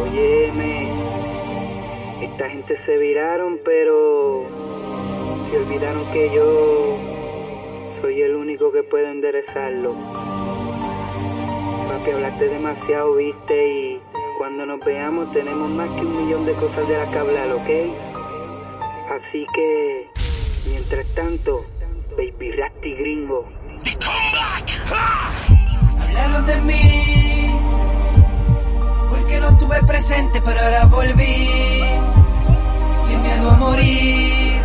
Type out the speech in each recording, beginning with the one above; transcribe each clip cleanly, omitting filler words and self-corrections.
Óyeme, esta gente se viraron, pero se olvidaron que yo soy el único que puede enderezarlo. Papi, hablaste demasiado, viste, y cuando nos veamos tenemos más que 1.000.000 de cosas de las que hablar, ¿ok? Así que, mientras tanto, Baby Rasty Gringo. Hablaron de mí, porque no estuve presente, pero ahora volví, sin miedo a morir.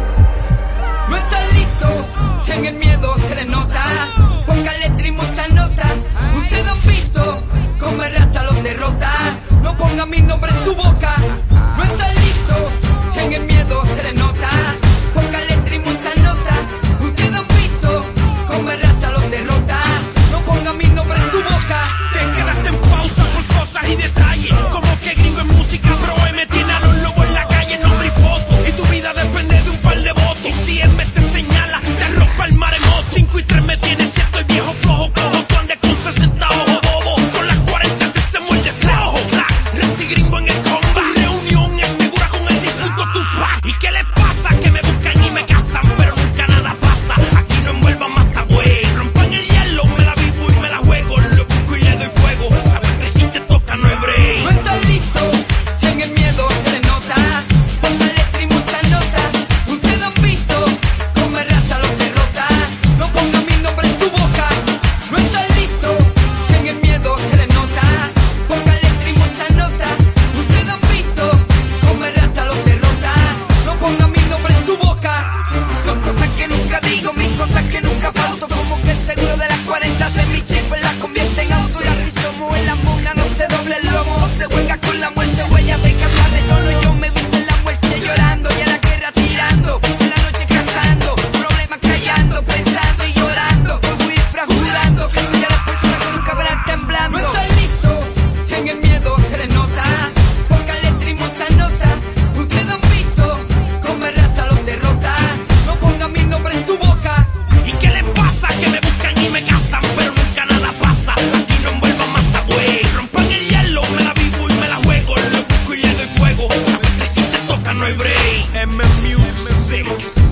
No estás listo, en el miedo se le nota, poca letra y muchas notas. Ustedes han visto cómo el rata los derrota. No ponga mi nombre en tu boca. No estás listo, en el miedo se le nota, poca letra y muchas notas. Ustedes han visto cómo el rata los derrota. No ponga mi nombre en tu boca. Te quedaste en pausa por cosas y detalles, como que gringo en música, bro, me tiene a los lobos en la calle, nombre y foto, y tu vida depende de un par de votos. Y si él me te señala, te arropa el maremoto. 5 y 3 me tiene, si estoy viejo flojo, cojo, tú andes con 60 ojos bobo, con las 40 te se muerde flojo. Rasty Gringo en el combat, reunión es segura con el difunto Tupac. ¿Y qué les pasa? Que me buscan y me casan, pero nunca nada pasa. Aquí no envuelvan masa, güey, rompan el hielo, me la vivo y me la juego, lo busco y le doy fuego. Sabes que si te toca no hay break. No estás listo, en el miedo se le nota, poca letra y muchas notas. Ustedes han visto cómo el rata los derrota. No ponga mi nombre en tu boca. No estás listo, en el miedo se le nota, poca letra y muchas notas. Ustedes han visto cómo el rata los derrota. No ponga mi nombre en tu boca. Son cosas que nunca digo, mis cosas que nunca pauto, como que el seguro de las 40 se mi chip pues las convierte en auto. Y así somos en la mona, no se doble el lomo, no se juega con la muerte, huella de cambia de tono. Yo me visto en la muerte llorando y a la guerra tirando, en la noche cazando, problemas callando, pensando y llorando, muy fracturando, que soy a las personas que nunca verán temblando. No estás listo, en el miedo se le nota, poca letra y muchas notas. Ustedes han visto cómo el rata los derrota. No ponga mi nombre en tu boca. ¿Y qué les pasa? Que me buscan y me casan, pero nunca nada pasa. Aquí no envuelvan masa, güey, rompan el hielo, me la vivo y me la juego, lo busco y le doy fuego. Sabes que si te toca no hay break. M Music,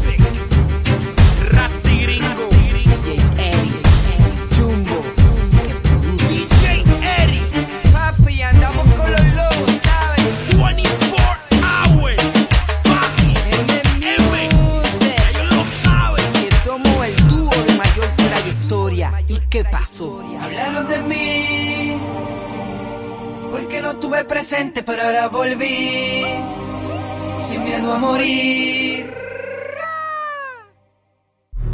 Rasty Gringo, DJ Eddie, Jumbo, DJ Eddie, papi, andamos con los lobos, ¿sabes? 24 hours, papi, M Music, ellos lo saben. que somos el dúo de mayor trayectoria. ¿Y qué pasó? Hablaron de mí, porque no estuve presente, pero ahora volví, sin miedo a morir.